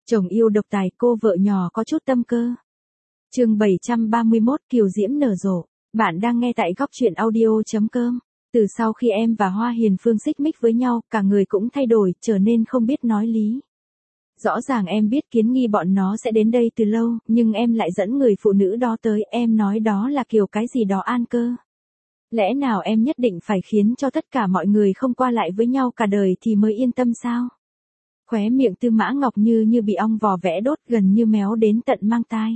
Chồng yêu độc tài, cô vợ nhỏ có chút tâm cơ. Chương 731, Kiều Diễm nở rộ. Bạn đang nghe tại góc truyện audio.com. Từ sau khi em và Hoa Hiền Phương xích mích với nhau, cả người cũng thay đổi, trở nên không biết nói lý. Rõ ràng em biết Kiến Nghi bọn nó sẽ đến đây từ lâu, nhưng em lại dẫn người phụ nữ đó tới, em nói đó là kiểu cái gì đó an cơ. Lẽ nào em nhất định phải khiến cho tất cả mọi người không qua lại với nhau cả đời thì mới yên tâm sao? Khóe miệng Tư Mã Ngọc như bị ong vò vẽ đốt, gần như méo đến tận mang tai.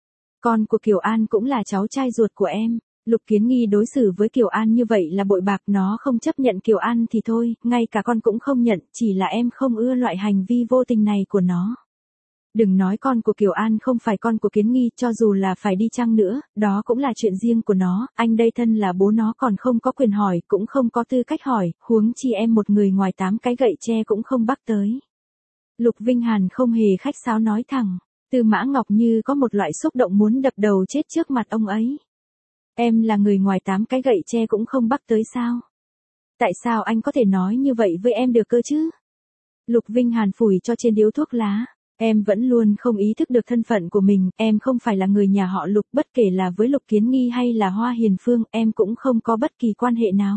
Con của Kiều An cũng là cháu trai ruột của em. Lục Kiến Nghi đối xử với Kiều An như vậy là bội bạc, nó không chấp nhận Kiều An thì thôi, ngay cả con cũng không nhận, chỉ là em không ưa loại hành vi vô tình này của nó. Đừng nói con của Kiều An không phải con của Kiến Nghi, cho dù là phải đi chăng nữa, đó cũng là chuyện riêng của nó, anh đây thân là bố nó còn không có quyền hỏi, cũng không có tư cách hỏi, huống chi em một người ngoài 8 cái gậy tre cũng không bắt tới. Lục Vinh Hàn không hề khách sáo nói thẳng. Tư Mã Ngọc như có một loại xúc động muốn đập đầu chết trước mặt ông ấy. Em là người ngoài 8 cái gậy tre cũng không bắt tới sao? Tại sao anh có thể nói như vậy với em được cơ chứ? Lục Vinh Hàn phủi cho trên điếu thuốc lá. Em vẫn luôn không ý thức được thân phận của mình, em không phải là người nhà họ Lục, bất kể là với Lục Kiến Nghi hay là Hoa Hiền Phương, em cũng không có bất kỳ quan hệ nào.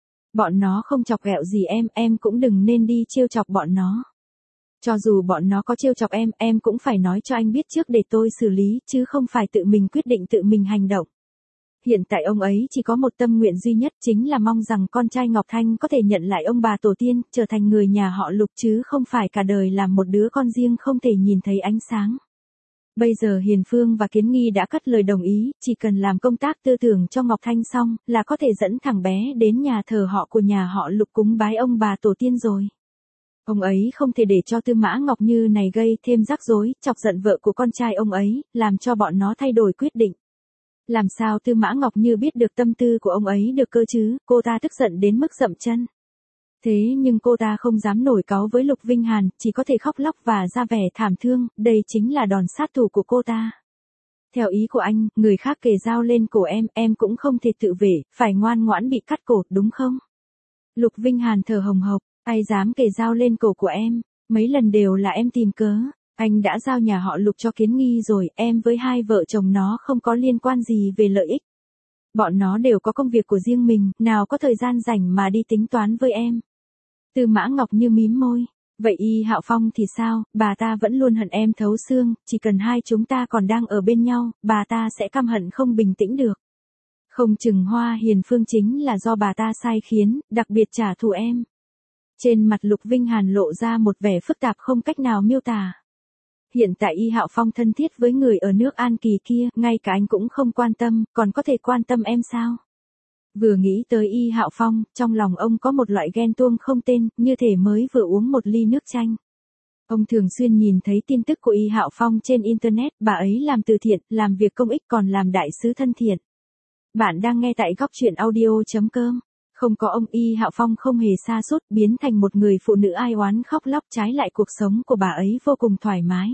Bọn nó không chọc ghẹo gì em cũng đừng nên đi trêu chọc bọn nó. Cho dù bọn nó có trêu chọc em cũng phải nói cho anh biết trước để tôi xử lý, chứ không phải tự mình quyết định tự mình hành động. Hiện tại ông ấy chỉ có một tâm nguyện duy nhất, chính là mong rằng con trai Ngọc Thanh có thể nhận lại ông bà tổ tiên, trở thành người nhà họ Lục, chứ không phải cả đời làm một đứa con riêng không thể nhìn thấy ánh sáng. Bây giờ Hiền Phương và Kiến Nghi đã cất lời đồng ý, chỉ cần làm công tác tư tưởng cho Ngọc Thanh xong, là có thể dẫn thằng bé đến nhà thờ họ của nhà họ Lục cúng bái ông bà tổ tiên rồi. Ông ấy không thể để cho Tư Mã Ngọc Như này gây thêm rắc rối, chọc giận vợ của con trai ông ấy, làm cho bọn nó thay đổi quyết định. Làm sao Tư Mã Ngọc Như biết được tâm tư của ông ấy được cơ chứ, cô ta tức giận đến mức dậm chân. Thế nhưng cô ta không dám nổi cáu với Lục Vinh Hàn, chỉ có thể khóc lóc và ra vẻ thảm thương, đây chính là đòn sát thủ của cô ta. Theo ý của anh, người khác kề dao lên cổ em cũng không thể tự vệ, phải ngoan ngoãn bị cắt cổ, đúng không? Lục Vinh Hàn thở hồng hộc. Ai dám kề dao lên cổ của em, mấy lần đều là em tìm cớ, anh đã giao nhà họ Lục cho Kiến Nghi rồi, em với hai vợ chồng nó không có liên quan gì về lợi ích. Bọn nó đều có công việc của riêng mình, nào có thời gian rảnh mà đi tính toán với em. Tư Mã Ngọc Như mím môi, vậy Y Hạo Phong thì sao, bà ta vẫn luôn hận em thấu xương, chỉ cần hai chúng ta còn đang ở bên nhau, bà ta sẽ căm hận không bình tĩnh được. Không chừng Hoa Hiền Phương chính là do bà ta sai khiến, đặc biệt trả thù em. Trên mặt Lục Vinh Hàn lộ ra một vẻ phức tạp không cách nào miêu tả. Hiện tại Y Hạo Phong thân thiết với người ở nước An Kỳ kia, ngay cả anh cũng không quan tâm, còn có thể quan tâm em sao? Vừa nghĩ tới Y Hạo Phong, trong lòng ông có một loại ghen tuông không tên, như thể mới vừa uống một ly nước chanh. Ông thường xuyên nhìn thấy tin tức của Y Hạo Phong trên Internet, bà ấy làm từ thiện, làm việc công ích còn làm đại sứ thân thiện. Bạn đang nghe tại góc truyện audio.com. Không có ông Y Hạo Phong không hề sa sút, biến thành một người phụ nữ ai oán khóc lóc, trái lại cuộc sống của bà ấy vô cùng thoải mái.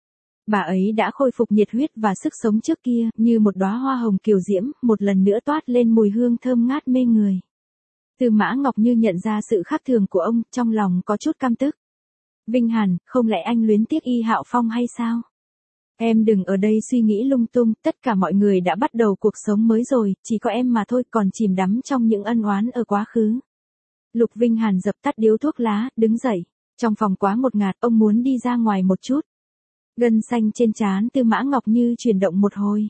Bà ấy đã khôi phục nhiệt huyết và sức sống trước kia, như một đóa hoa hồng kiều diễm, một lần nữa toát lên mùi hương thơm ngát mê người. Tư Mã Ngọc Như nhận ra sự khác thường của ông, trong lòng có chút căm tức. Vinh Hàn, không lẽ anh luyến tiếc Y Hạo Phong hay sao? Em đừng ở đây suy nghĩ lung tung, tất cả mọi người đã bắt đầu cuộc sống mới rồi, chỉ có em mà thôi còn chìm đắm trong những ân oán ở quá khứ. Lục Vinh Hàn dập tắt điếu thuốc lá, đứng dậy. Trong phòng quá ngột ngạt, ông muốn đi ra ngoài một chút. Gân xanh trên trán Tư Mã Ngọc Như chuyển động một hồi.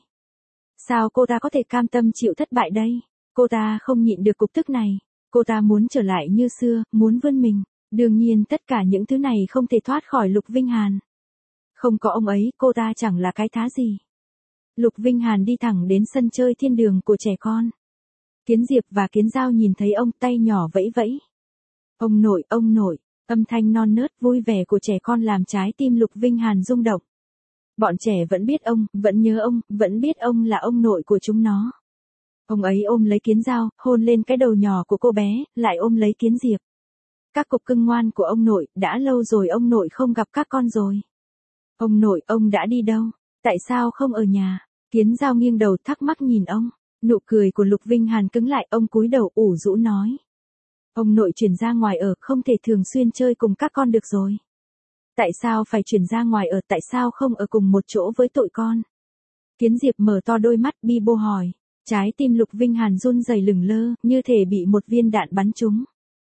Sao cô ta có thể cam tâm chịu thất bại đây? Cô ta không nhịn được cục tức này. Cô ta muốn trở lại như xưa, muốn vươn mình. Đương nhiên tất cả những thứ này không thể thoát khỏi Lục Vinh Hàn. Không có ông ấy, cô ta chẳng là cái thá gì. Lục Vinh Hàn đi thẳng đến sân chơi thiên đường của trẻ con. Kiến Diệp và Kiến Giao nhìn thấy ông, tay nhỏ vẫy vẫy. Ông nội, âm thanh non nớt vui vẻ của trẻ con làm trái tim Lục Vinh Hàn rung động. Bọn trẻ vẫn biết ông, vẫn nhớ ông, vẫn biết ông là ông nội của chúng nó. Ông ấy ôm lấy Kiến Giao, hôn lên cái đầu nhỏ của cô bé, lại ôm lấy Kiến Diệp. Các cục cưng ngoan của ông nội, đã lâu rồi ông nội không gặp các con rồi. Ông nội, ông đã đi đâu? Tại sao không ở nhà? Kiến Giao nghiêng đầu thắc mắc nhìn ông. Nụ cười của Lục Vinh Hàn cứng lại, ông cúi đầu ủ rũ nói. Ông nội chuyển ra ngoài ở, không thể thường xuyên chơi cùng các con được rồi. Tại sao phải chuyển ra ngoài ở, tại sao không ở cùng một chỗ với tụi con? Kiến Diệp mở to đôi mắt bi bô hỏi. Trái tim Lục Vinh Hàn run rẩy lửng lơ, như thể bị một viên đạn bắn trúng.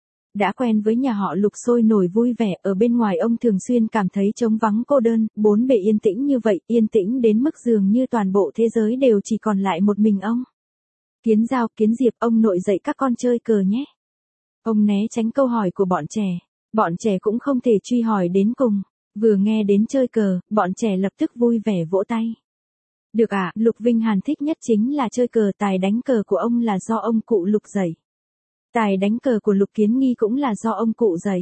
Đã quen với nhà họ Lục sôi nổi vui vẻ, ở bên ngoài ông thường xuyên cảm thấy trống vắng cô đơn, bốn bề yên tĩnh như vậy, yên tĩnh đến mức dường như toàn bộ thế giới đều chỉ còn lại một mình ông. Kiến Giao, Kiến Diệp, ông nội dạy các con chơi cờ nhé. Ông né tránh câu hỏi của bọn trẻ. Bọn trẻ cũng không thể truy hỏi đến cùng. Vừa nghe đến chơi cờ, bọn trẻ lập tức vui vẻ vỗ tay. Được ạ, Lục Vinh Hàn thích nhất chính là chơi cờ, tài đánh cờ của ông là do ông cụ Lục dạy. Tài đánh cờ của Lục Kiến Nghi cũng là do ông cụ dạy.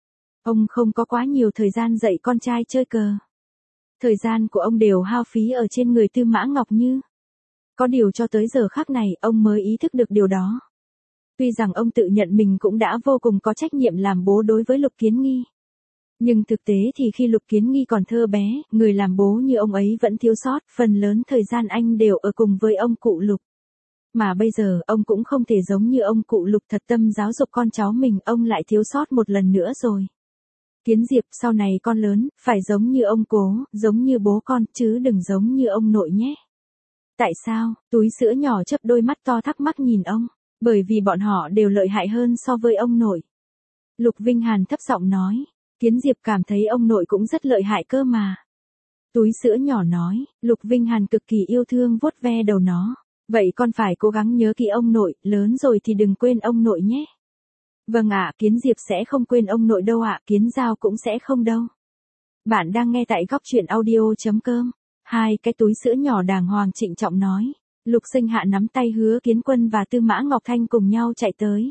Ông không có quá nhiều thời gian dạy con trai chơi cờ. Thời gian của ông đều hao phí ở trên người Tư Mã Ngọc Như. Có điều cho tới giờ khắc này, ông mới ý thức được điều đó. Tuy rằng ông tự nhận mình cũng đã vô cùng có trách nhiệm làm bố đối với Lục Kiến Nghi. Nhưng thực tế thì khi Lục Kiến Nghi còn thơ bé, người làm bố như ông ấy vẫn thiếu sót, phần lớn thời gian anh đều ở cùng với ông cụ Lục. Mà bây giờ, ông cũng không thể giống như ông cụ Lục thật tâm giáo dục con cháu mình, ông lại thiếu sót một lần nữa rồi. Kiến Diệp, sau này con lớn, phải giống như ông cố, giống như bố con, chứ đừng giống như ông nội nhé. Tại sao? Túi sữa nhỏ chớp đôi mắt to thắc mắc nhìn ông. Bởi vì bọn họ đều lợi hại hơn so với ông nội. Lục Vinh Hàn thấp giọng nói. Kiến Diệp cảm thấy ông nội cũng rất lợi hại cơ mà. Túi sữa nhỏ nói. Lục Vinh Hàn cực kỳ yêu thương vuốt ve đầu nó. Vậy con phải cố gắng nhớ kỹ ông nội, lớn rồi thì đừng quên ông nội nhé. Vâng ạ, Kiến Diệp sẽ không quên ông nội đâu ạ, Kiến Giao cũng sẽ không đâu. Bạn đang nghe tại góc truyện audio.com. Hai cái túi sữa nhỏ đàng hoàng trịnh trọng nói. Lục Sinh Hạ nắm tay Hứa Kiến Quân và Tư Mã Ngọc Thanh cùng nhau chạy tới.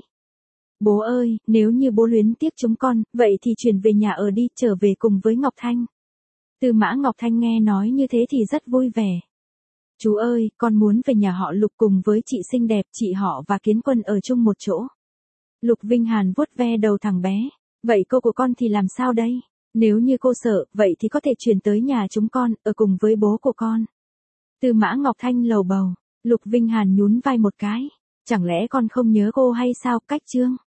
Bố ơi, nếu như bố luyến tiếc chúng con, vậy thì chuyển về nhà ở đi, trở về cùng với Ngọc Thanh. Tư Mã Ngọc Thanh nghe nói như thế thì rất vui vẻ. Chú ơi, con muốn về nhà họ Lục cùng với chị xinh đẹp, chị họ và Kiến Quân ở chung một chỗ. Lục Vinh Hàn vuốt ve đầu thằng bé. Vậy cô của con thì làm sao đây? Nếu như cô sợ, vậy thì có thể chuyển tới nhà chúng con, ở cùng với bố của con. Tư Mã Ngọc Thanh lầu bầu. Lục Vinh Hàn nhún vai một cái. Chẳng lẽ con không nhớ cô hay sao, Cách Trương?